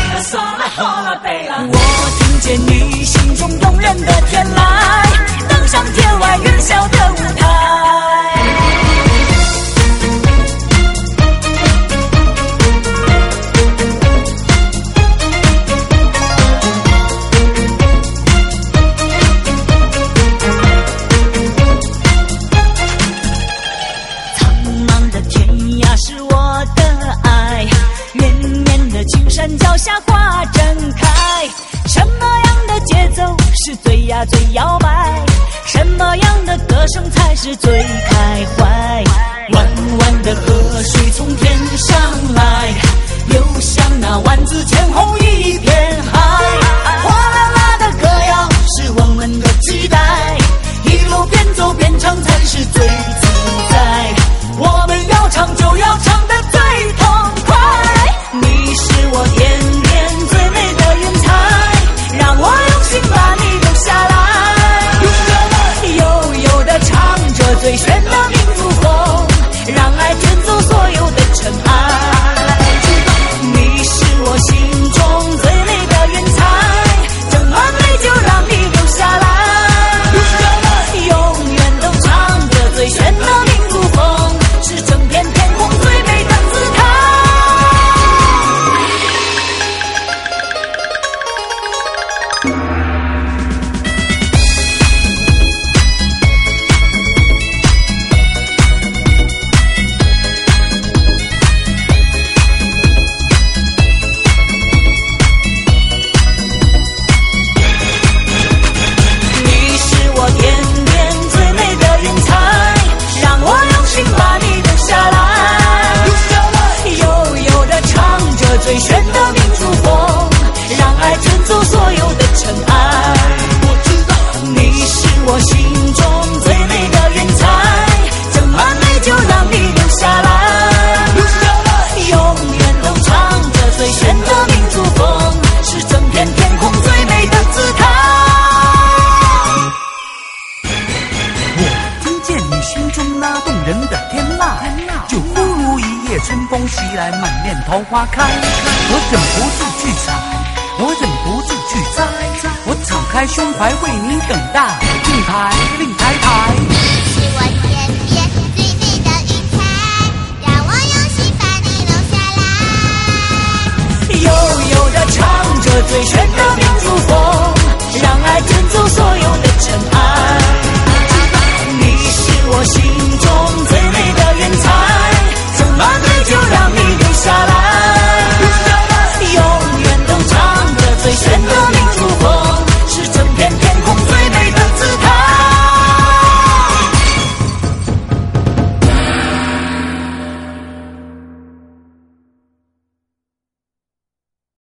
了，算了，好了，对了。我听见你心中动人的天籁，登上天外云霄的舞台。青山脚下花正开，什么样的节奏是最呀最摇摆？什么样的歌声才是最开怀？弯弯的河水从天上来，流向那万紫千红一片海。哗啦啦的歌谣是我们的期待，一路边走边唱才是最自在。我们要唱就要唱得最痛快。你是我天边最美的云彩，让我用心把你留下来。悠悠地唱着最炫的民族风，让爱卷走所有的尘埃。你是我心中最美的云彩，整晚美就让你留下来。永远都唱着最炫的民族风，是整片天空最美的姿态。最炫的民族风，让爱卷走所有的尘埃。我知道你是我心中最美的云彩，整晚美就让你留下来。永远都唱着最炫的民族风，是整片天空最美的姿态。 我听见你心中那动人的天籁，就忽如一夜春风袭来，满面桃花开。我忍不住去采，我忍不住去摘，我敞开胸怀为你等待，令牌令牌牌。 是我天边最美的云彩，让我用心把你留下来。 悠悠地唱着最炫的民族风，让爱卷走所有的尘埃。